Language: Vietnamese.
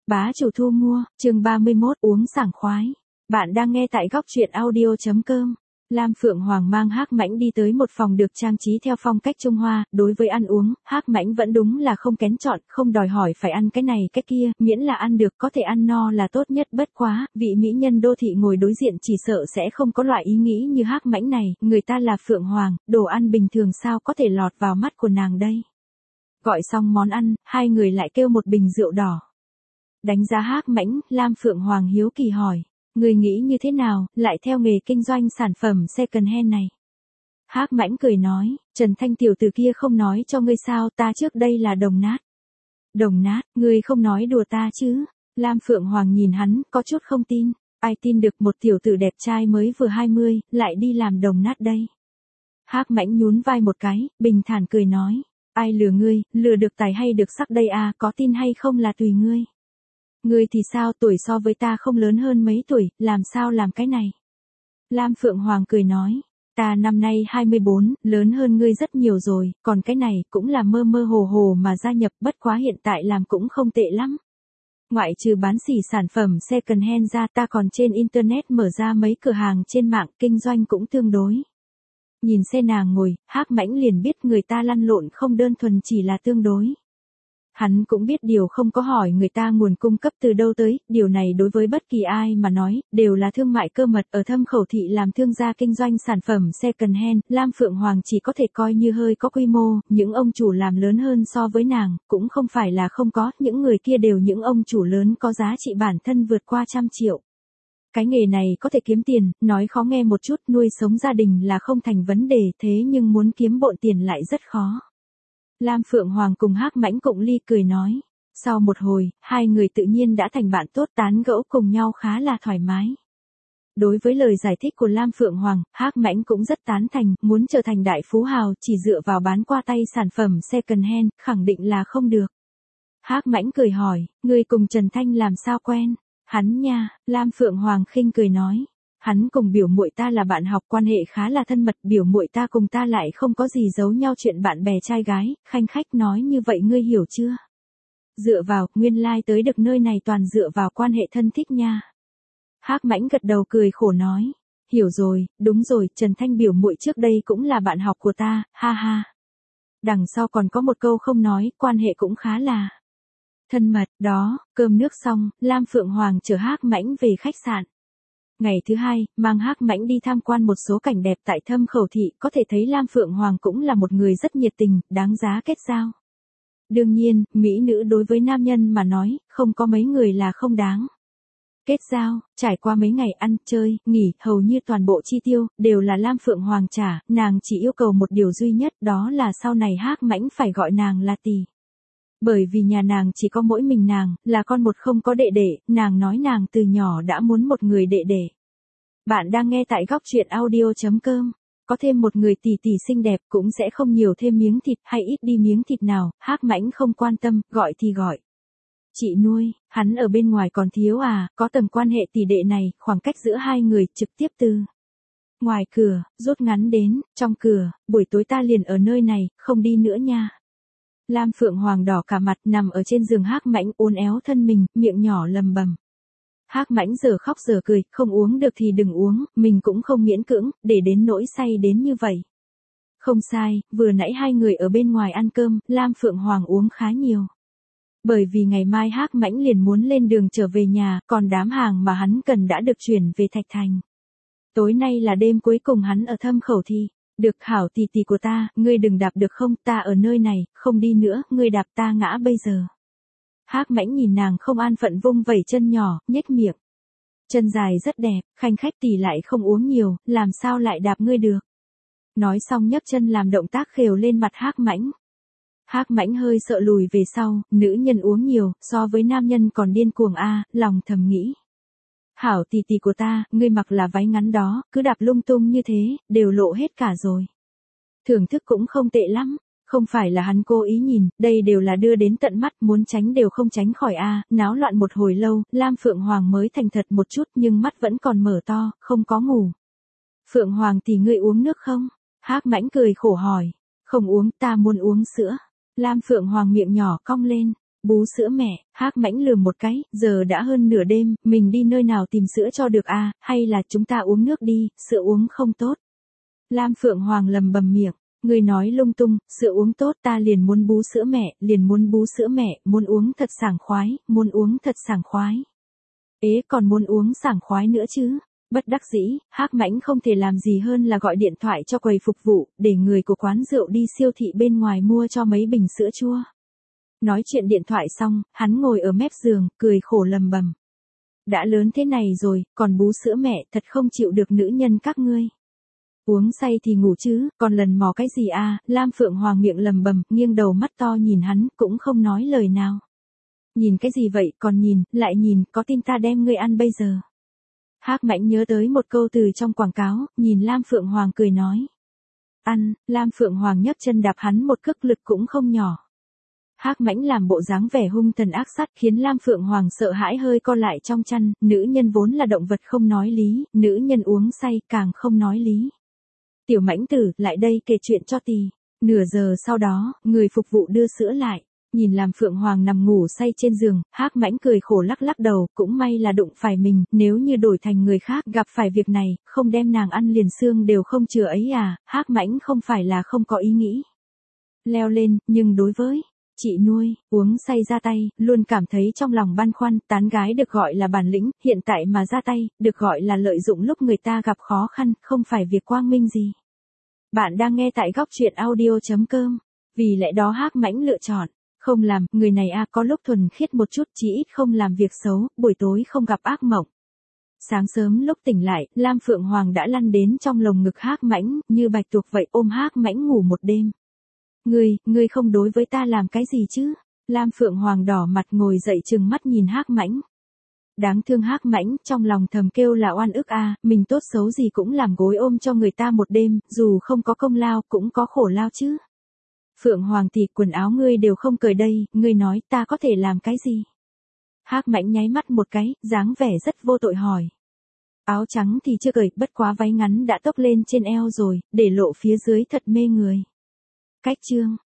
Bá chủ thu mua, chương 31 uống sảng khoái. Bạn đang nghe tại góc truyện audio.com. Lam Phượng Hoàng mang Hắc Mãnh đi tới một phòng được trang trí theo phong cách Trung Hoa, đối với ăn uống, Hắc Mãnh vẫn đúng là không kén chọn, không đòi hỏi phải ăn cái này cái kia, miễn là ăn được có thể ăn no là tốt nhất, bất quá, vị mỹ nhân đô thị ngồi đối diện chỉ sợ sẽ không có loại ý nghĩ như Hắc Mãnh này, người ta là Phượng Hoàng, đồ ăn bình thường sao có thể lọt vào mắt của nàng đây. Gọi xong món ăn, hai người lại kêu một bình rượu đỏ. Đánh giá Hắc Mãnh, Lam Phượng Hoàng hiếu kỳ hỏi, người nghĩ như thế nào, lại theo nghề kinh doanh sản phẩm second hand này? Hắc Mãnh cười nói, Trần Thanh tiểu tử kia không nói cho ngươi sao, ta trước đây là đồng nát. Đồng nát, ngươi không nói đùa ta chứ? Lam Phượng Hoàng nhìn hắn, có chút không tin, ai tin được một tiểu tử đẹp trai mới vừa 20, lại đi làm đồng nát đây? Hắc Mãnh nhún vai một cái, bình thản cười nói, ai lừa ngươi, lừa được tài hay được sắc đây à, có tin hay không là tùy ngươi. Ngươi thì sao, tuổi so với ta không lớn hơn mấy tuổi, làm sao làm cái này? Lam Phượng Hoàng cười nói, ta năm nay 24, lớn hơn ngươi rất nhiều rồi, còn cái này cũng là mơ mơ hồ hồ mà gia nhập, bất quá hiện tại làm cũng không tệ lắm. Ngoại trừ bán xỉ sản phẩm second hand ra, ta còn trên internet mở ra mấy cửa hàng trên mạng, kinh doanh cũng tương đối. Nhìn xe nàng ngồi, Hắc Mãnh liền biết người ta lăn lộn không đơn thuần chỉ là tương đối. Hắn cũng biết điều không có hỏi người ta nguồn cung cấp từ đâu tới, điều này đối với bất kỳ ai mà nói, đều là thương mại cơ mật. Ở Thâm Khẩu thị làm thương gia kinh doanh sản phẩm second hand, Lam Phượng Hoàng chỉ có thể coi như hơi có quy mô, những ông chủ làm lớn hơn so với nàng, cũng không phải là không có, những người kia đều những ông chủ lớn có giá trị bản thân vượt qua 100 triệu. Cái nghề này có thể kiếm tiền, nói khó nghe một chút, nuôi sống gia đình là không thành vấn đề, thế nhưng muốn kiếm bộn tiền lại rất khó. Lam Phượng Hoàng cùng Hắc Mãnh cụng ly cười nói. Sau một hồi, hai người tự nhiên đã thành bạn tốt, tán gẫu cùng nhau khá là thoải mái. Đối với lời giải thích của Lam Phượng Hoàng, Hắc Mãnh cũng rất tán thành, muốn trở thành đại phú hào chỉ dựa vào bán qua tay sản phẩm second hand, khẳng định là không được. Hắc Mãnh cười hỏi, ngươi cùng Trần Thanh làm sao quen? Hắn nha, Lam Phượng Hoàng khinh cười nói. Hắn cùng biểu muội ta là bạn học, quan hệ khá là thân mật, biểu muội ta cùng ta lại không có gì giấu nhau chuyện bạn bè trai gái, khanh khách nói như vậy ngươi hiểu chưa? Dựa vào, nguyên lai tới được nơi này toàn dựa vào quan hệ thân thích nha. Hắc Mãnh gật đầu cười khổ nói, hiểu rồi, đúng rồi, Trần Thanh biểu muội trước đây cũng là bạn học của ta, ha ha. Đằng sau còn có một câu không nói, quan hệ cũng khá là thân mật, đó, cơm nước xong, Lam Phượng Hoàng chở Hắc Mãnh về khách sạn. Ngày thứ hai, mang Hắc Mãnh đi tham quan một số cảnh đẹp tại Thâm Khẩu thị, có thể thấy Lam Phượng Hoàng cũng là một người rất nhiệt tình, đáng giá kết giao. Đương nhiên, mỹ nữ đối với nam nhân mà nói, không có mấy người là không đáng kết giao. Trải qua mấy ngày ăn, chơi, nghỉ, hầu như toàn bộ chi tiêu, đều là Lam Phượng Hoàng trả, nàng chỉ yêu cầu một điều duy nhất, đó là sau này Hắc Mãnh phải gọi nàng là tỷ. Bởi vì nhà nàng chỉ có mỗi mình nàng, là con một không có đệ đệ, nàng nói nàng từ nhỏ đã muốn một người đệ đệ. Bạn đang nghe tại góc truyện audio.com. Có thêm một người tỷ tỷ xinh đẹp cũng sẽ không nhiều thêm miếng thịt hay ít đi miếng thịt nào, Hắc Mãnh không quan tâm, gọi thì gọi. Chị nuôi, hắn ở bên ngoài còn thiếu à, có tầng quan hệ tỷ đệ này, khoảng cách giữa hai người trực tiếp từ ngoài cửa, rút ngắn đến, trong cửa, buổi tối ta liền ở nơi này, không đi nữa nha. Lam Phượng Hoàng đỏ cả mặt nằm ở trên giường Hắc Mãnh uốn éo thân mình, miệng nhỏ lầm bầm. Hắc Mãnh giờ khóc giờ cười, không uống được thì đừng uống, mình cũng không miễn cưỡng, để đến nỗi say đến như vậy. Không sai, vừa nãy hai người ở bên ngoài ăn cơm, Lam Phượng Hoàng uống khá nhiều. Bởi vì ngày mai Hắc Mãnh liền muốn lên đường trở về nhà, còn đám hàng mà hắn cần đã được chuyển về Thạch Thành. Tối nay là đêm cuối cùng hắn ở Thâm Khẩu thị. Được hảo tỷ tỷ của ta, ngươi đừng đạp được không, ta ở nơi này, không đi nữa, ngươi đạp ta ngã bây giờ. Hắc Mãnh nhìn nàng không an phận vung vẩy chân nhỏ, nhếch miệng. Chân dài rất đẹp, khanh khách tỷ lại không uống nhiều, làm sao lại đạp ngươi được. Nói xong nhấc chân làm động tác khều lên mặt Hắc Mãnh. Hắc Mãnh hơi sợ lùi về sau, nữ nhân uống nhiều, so với nam nhân còn điên cuồng a, lòng thầm nghĩ. Hảo tỷ tỷ của ta, ngươi mặc là váy ngắn đó, cứ đạp lung tung như thế, đều lộ hết cả rồi. Thưởng thức cũng không tệ lắm, không phải là hắn cố ý nhìn, đây đều là đưa đến tận mắt, muốn tránh đều không tránh khỏi a. Náo loạn một hồi lâu, Lam Phượng Hoàng mới thành thật một chút nhưng mắt vẫn còn mở to, không có ngủ. Phượng Hoàng tỷ ngươi uống nước không? Hắc Mãnh cười khổ hỏi. Không uống, ta muốn uống sữa. Lam Phượng Hoàng miệng nhỏ cong lên. Bú sữa mẹ, Hắc Mãnh lườm một cái, giờ đã hơn nửa đêm, mình đi nơi nào tìm sữa cho được à, hay là chúng ta uống nước đi, sữa uống không tốt. Lam Phượng Hoàng lầm bầm miệng, người nói lung tung, sữa uống tốt ta liền muốn bú sữa mẹ, liền muốn bú sữa mẹ, muốn uống thật sảng khoái, muốn uống thật sảng khoái. Ế còn muốn uống sảng khoái nữa chứ. Bất đắc dĩ, Hắc Mãnh không thể làm gì hơn là gọi điện thoại cho quầy phục vụ, để người của quán rượu đi siêu thị bên ngoài mua cho mấy bình sữa chua. Nói chuyện điện thoại xong, hắn ngồi ở mép giường, cười khổ lầm bầm. Đã lớn thế này rồi, còn bú sữa mẹ, thật không chịu được nữ nhân các ngươi. Uống say thì ngủ chứ, còn lần mò cái gì à, Lam Phượng Hoàng miệng lầm bầm, nghiêng đầu mắt to nhìn hắn, cũng không nói lời nào. Nhìn cái gì vậy, còn nhìn, lại nhìn, có tin ta đem ngươi ăn bây giờ. Hắc Mãnh nhớ tới một câu từ trong quảng cáo, nhìn Lam Phượng Hoàng cười nói. Ăn, Lam Phượng Hoàng nhấc chân đạp hắn một cước lực cũng không nhỏ. Hắc Mãnh làm bộ dáng vẻ hung thần ác sát khiến Lam Phượng Hoàng sợ hãi hơi co lại trong chăn, nữ nhân vốn là động vật không nói lý, nữ nhân uống say càng không nói lý. Tiểu Mãnh tử, lại đây kể chuyện cho tì. Nửa giờ sau đó, người phục vụ đưa sữa lại. Nhìn Lam Phượng Hoàng nằm ngủ say trên giường, Hắc Mãnh cười khổ lắc lắc đầu, cũng may là đụng phải mình, nếu như đổi thành người khác gặp phải việc này, không đem nàng ăn liền xương đều không chừa ấy à, Hắc Mãnh không phải là không có ý nghĩ. Leo lên, nhưng đối với chị nuôi, uống say ra tay, luôn cảm thấy trong lòng băn khoăn, tán gái được gọi là bản lĩnh, hiện tại mà ra tay, được gọi là lợi dụng lúc người ta gặp khó khăn, không phải việc quang minh gì. Bạn đang nghe tại góc truyện audio.com, vì lẽ đó Hắc Mãnh lựa chọn. Không làm, người này có lúc thuần khiết một chút chí ít không làm việc xấu, buổi tối không gặp ác mộng. Sáng sớm lúc tỉnh lại, Lam Phượng Hoàng đã lăn đến trong lồng ngực Hắc Mãnh, như bạch tuộc vậy ôm Hắc Mãnh ngủ một đêm. Ngươi không đối với ta làm cái gì chứ? Lam Phượng Hoàng đỏ mặt ngồi dậy trừng mắt nhìn Hắc Mãnh. Đáng thương Hắc Mãnh, trong lòng thầm kêu là oan ức mình tốt xấu gì cũng làm gối ôm cho người ta một đêm, dù không có công lao cũng có khổ lao chứ. Phượng Hoàng thì quần áo ngươi đều không cởi đây, ngươi nói ta có thể làm cái gì? Hắc Mãnh nháy mắt một cái, dáng vẻ rất vô tội hỏi. Áo trắng thì chưa cởi, bất quá váy ngắn đã tốc lên trên eo rồi, để lộ phía dưới thật mê người. Cách chương